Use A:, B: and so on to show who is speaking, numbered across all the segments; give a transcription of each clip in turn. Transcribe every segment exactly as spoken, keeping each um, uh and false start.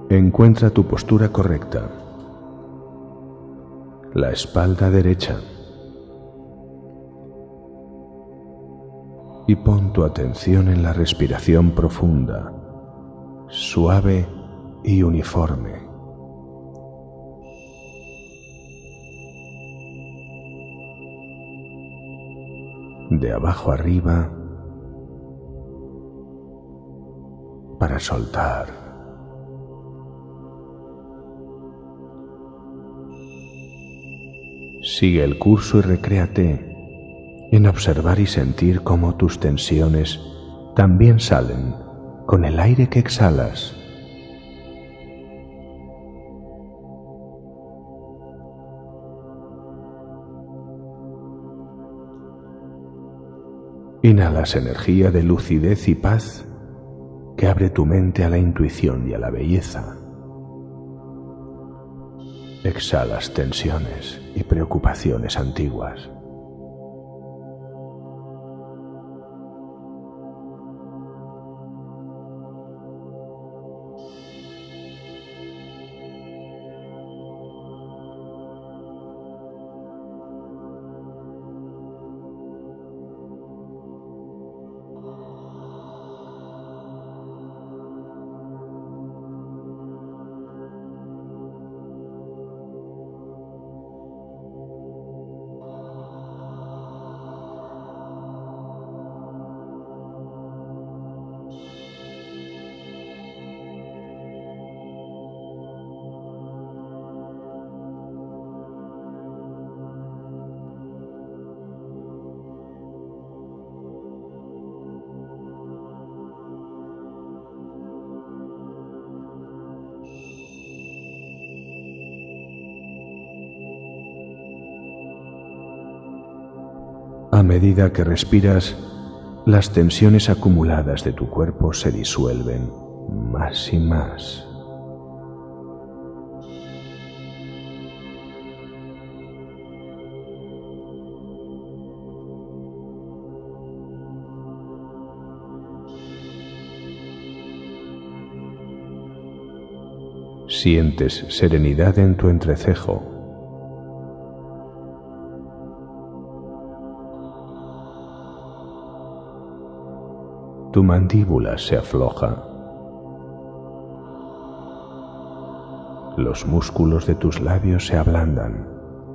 A: Encuentra tu postura correcta. La espalda derecha. Y pon tu atención en la respiración profunda, suave y uniforme. De abajo arriba para soltar. Sigue el curso y recréate en observar y sentir cómo tus tensiones también salen con el aire que exhalas. Inhalas energía de lucidez y paz que abre tu mente a la intuición y a la belleza. Exhalas tensiones y preocupaciones antiguas. A medida que respiras, las tensiones acumuladas de tu cuerpo se disuelven más y más. Sientes serenidad en tu entrecejo. Tu mandíbula se afloja. Los músculos de tus labios se ablandan.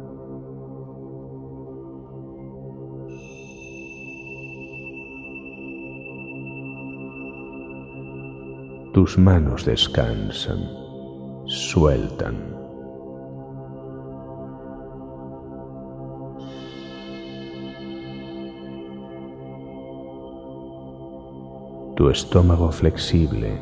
A: Tus manos descansan, sueltan. Tu estómago flexible.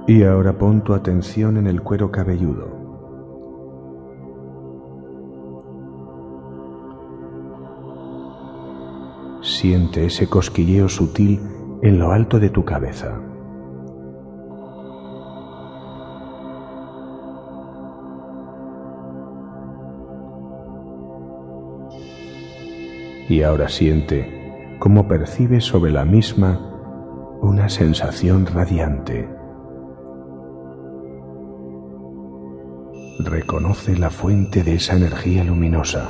A: Y ahora pon tu atención en el cuero cabelludo. Siente ese cosquilleo sutil en lo alto de tu cabeza. Y ahora siente cómo percibes sobre la misma una sensación radiante. Reconoce la fuente de esa energía luminosa.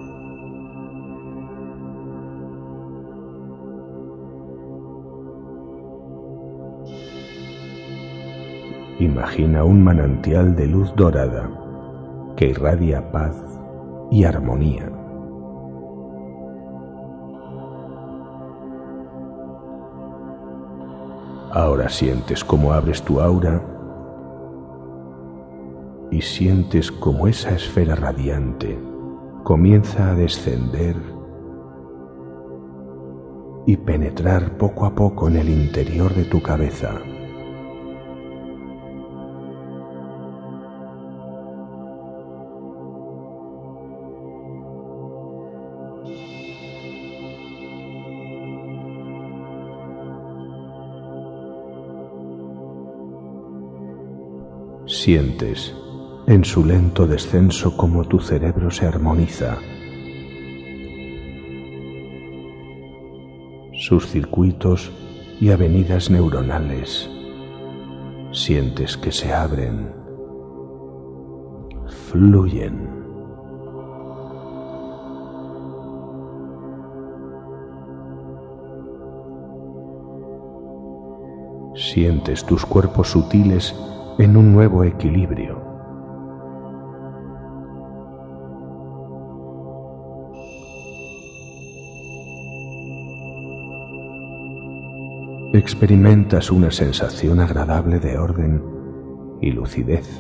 A: Imagina un manantial de luz dorada que irradia paz y armonía. Ahora sientes cómo abres tu aura y sientes cómo esa esfera radiante comienza a descender y penetrar poco a poco en el interior de tu cabeza. Sientes en su lento descenso cómo tu cerebro se armoniza. Sus circuitos y avenidas neuronales sientes que se abren, fluyen. Sientes tus cuerpos sutiles en un nuevo equilibrio. Experimentas una sensación agradable de orden y lucidez.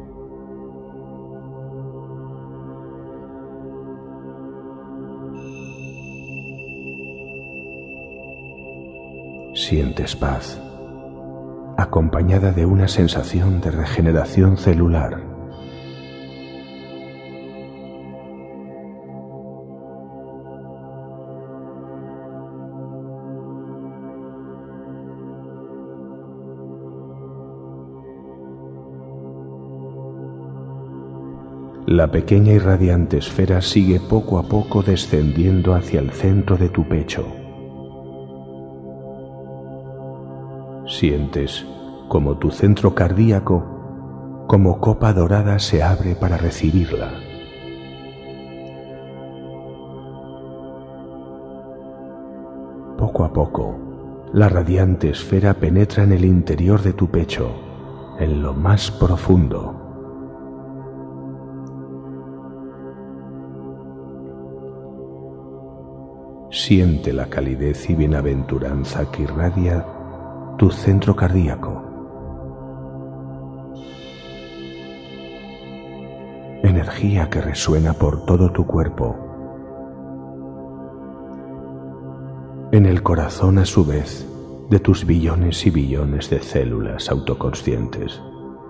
A: Sientes paz, acompañada de una sensación de regeneración celular. La pequeña y radiante esfera sigue poco a poco descendiendo hacia el centro de tu pecho. Sientes como tu centro cardíaco, como copa dorada, se abre para recibirla. Poco a poco, la radiante esfera penetra en el interior de tu pecho, en lo más profundo. Siente la calidez y bienaventuranza que irradia tu centro cardíaco. Energía que resuena por todo tu cuerpo. En el corazón, a su vez, de tus billones y billones de células autoconscientes.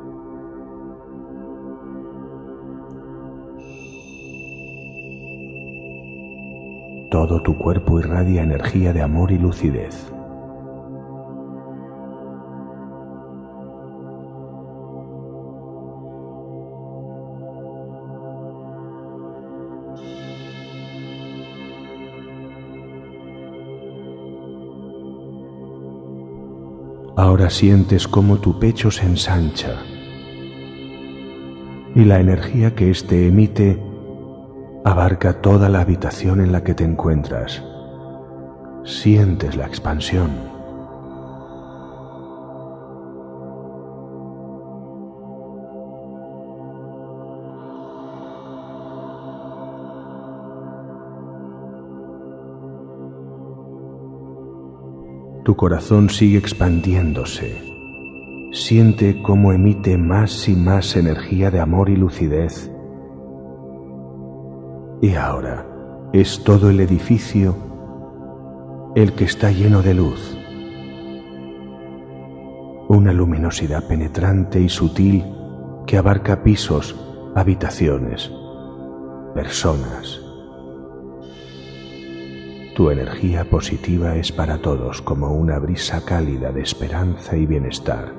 A: Todo tu cuerpo irradia energía de amor y lucidez. Ahora sientes cómo tu pecho se ensancha y la energía que éste emite abarca toda la habitación en la que te encuentras. Sientes la expansión. Tu corazón sigue expandiéndose. Siente cómo emite más y más energía de amor y lucidez. Y ahora es todo el edificio el que está lleno de luz. una luminosidad penetrante y sutil que abarca pisos, habitaciones, personas. Tu energía positiva es para todos como una brisa cálida de esperanza y bienestar.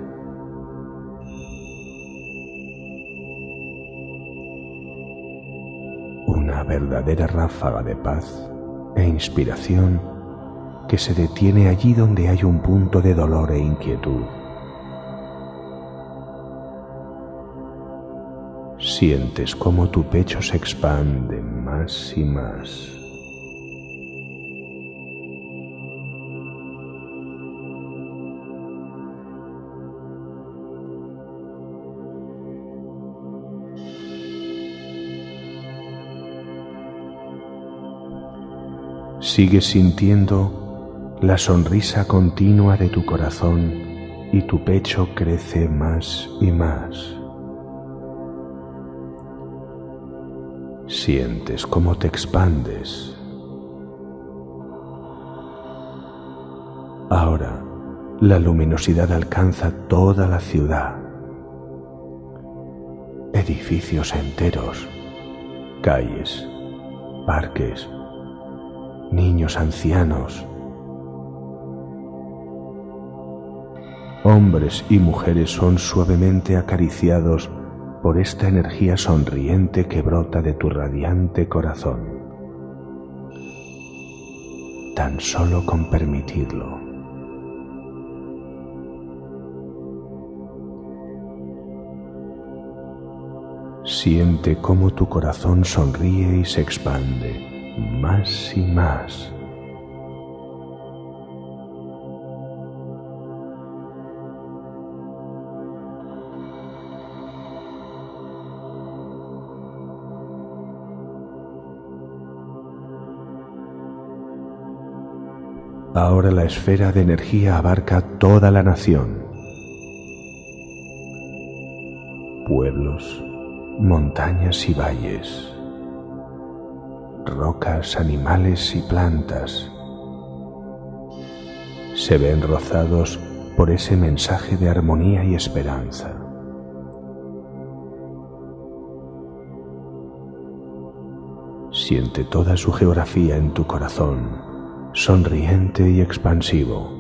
A: Una verdadera ráfaga de paz e inspiración que se detiene allí donde hay un punto de dolor e inquietud. Sientes cómo tu pecho se expande más y más. Sigues sintiendo la sonrisa continua de tu corazón y tu pecho crece más y más. Sientes cómo te expandes. Ahora la luminosidad alcanza toda la ciudad. Edificios enteros, calles, parques, niños ancianos, hombres y mujeres son suavemente acariciados por esta energía sonriente que brota de tu radiante corazón. Tan solo con permitirlo. Siente cómo tu corazón sonríe y se expande más y más. Ahora la esfera de energía abarca toda la nación. Pueblos, montañas y valles, rocas, animales y plantas se ven rozados por ese mensaje de armonía y esperanza. Siente toda su geografía en tu corazón, sonriente y expansivo.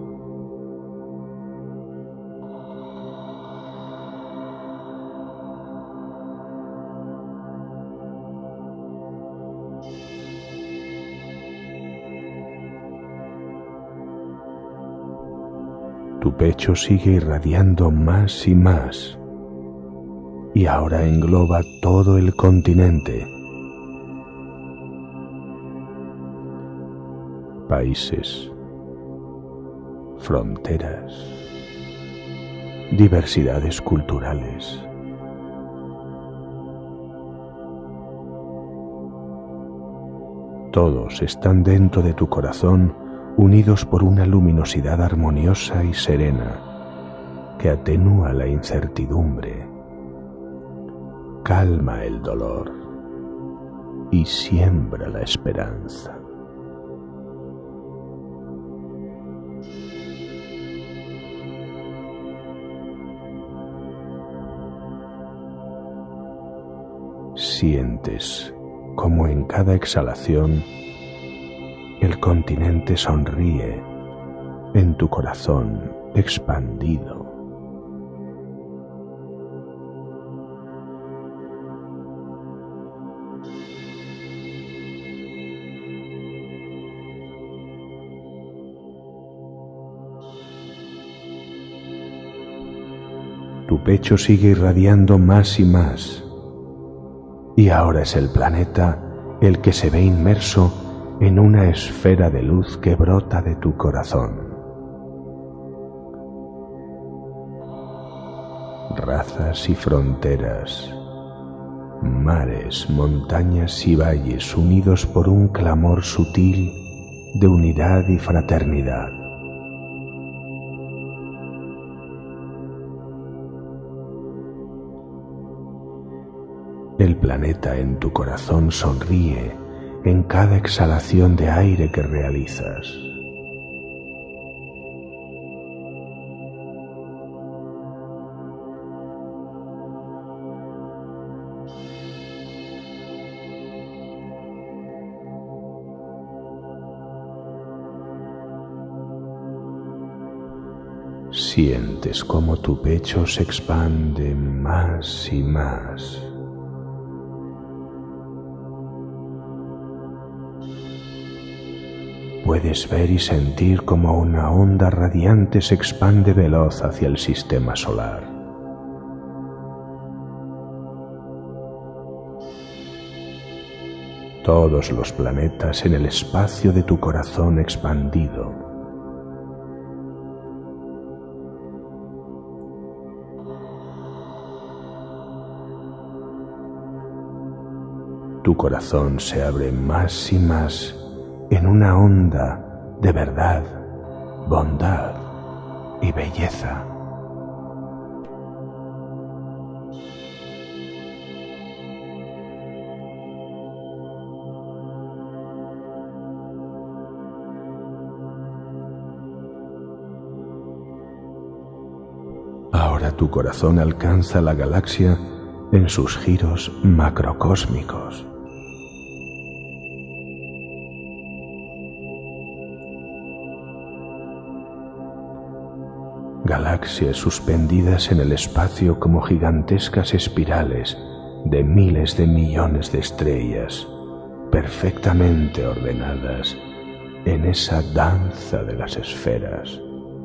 A: Tu pecho sigue irradiando más y más, y ahora engloba todo el continente. Países, fronteras, diversidades culturales. Todos están dentro de tu corazón, unidos por una luminosidad armoniosa y serena que atenúa la incertidumbre, calma el dolor y siembra la esperanza. Sientes como en cada exhalación el continente sonríe en tu corazón expandido. Tu pecho sigue irradiando más y más, y ahora es el planeta el que se ve inmerso en una esfera de luz que brota de tu corazón. Razas y fronteras, mares, montañas y valles unidos por un clamor sutil de unidad y fraternidad. El planeta en tu corazón sonríe en cada exhalación de aire que realizas. Sientes cómo tu pecho se expande más y más. Puedes ver y sentir cómo una onda radiante se expande veloz hacia el sistema solar. Todos los planetas en el espacio de tu corazón expandido. Tu corazón se abre más y más en una onda de verdad, bondad y belleza. Ahora tu corazón alcanza la galaxia en sus giros macrocósmicos. Galaxias suspendidas en el espacio como gigantescas espirales de miles de millones de estrellas, perfectamente ordenadas en esa danza de las esferas.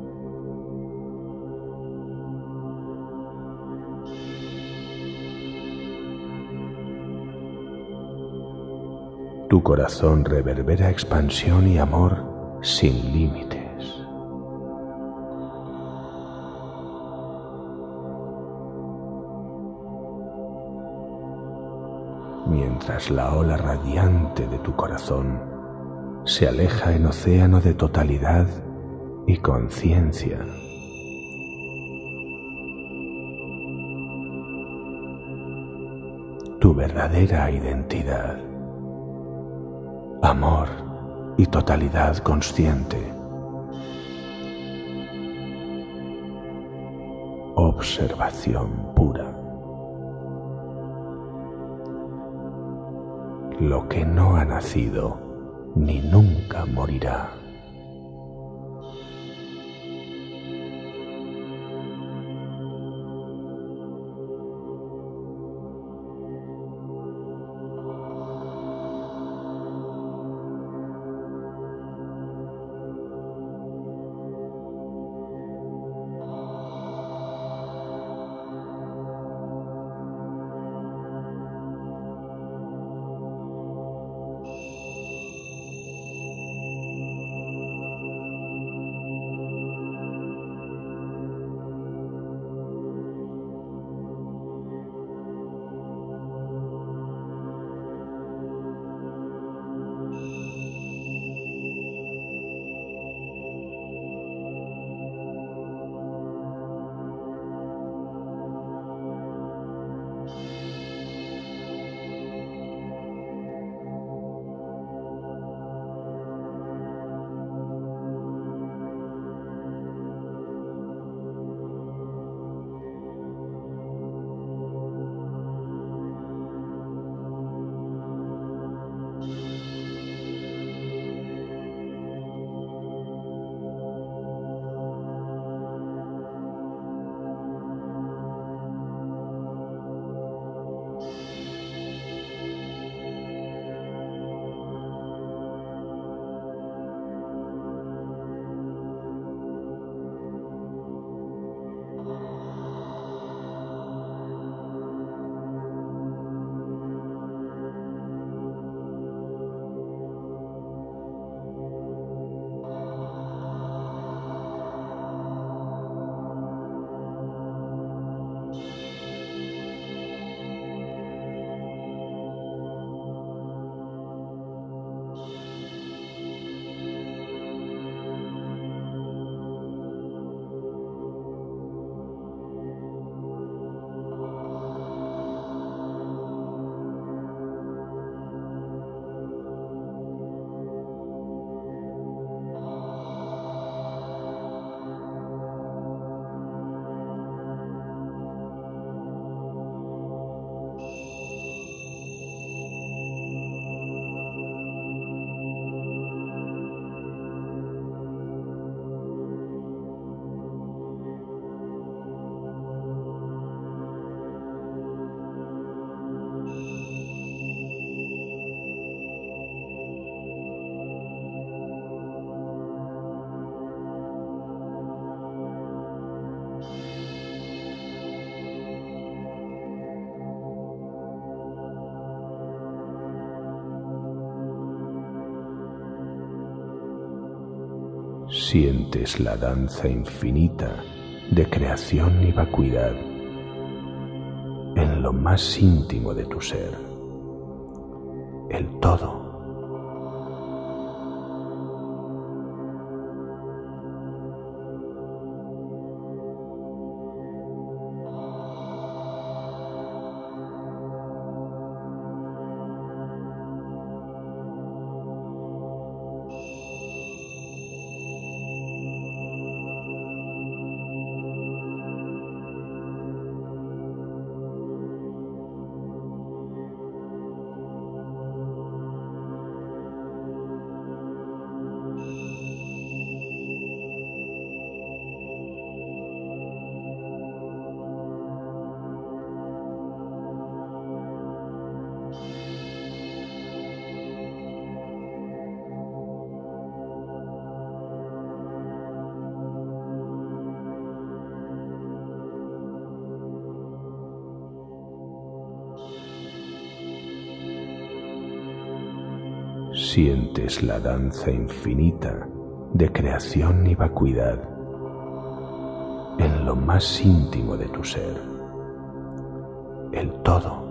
A: Tu corazón reverbera expansión y amor sin límites. Mientras la ola radiante de tu corazón se aleja en océano de totalidad y conciencia. Tu verdadera identidad, amor y totalidad consciente. Observación pura. Lo que no ha nacido ni nunca morirá. Sientes la danza infinita de creación y vacuidad en lo más íntimo de tu ser, el todo. Sientes la danza infinita de creación y vacuidad en lo más íntimo de tu ser, el todo.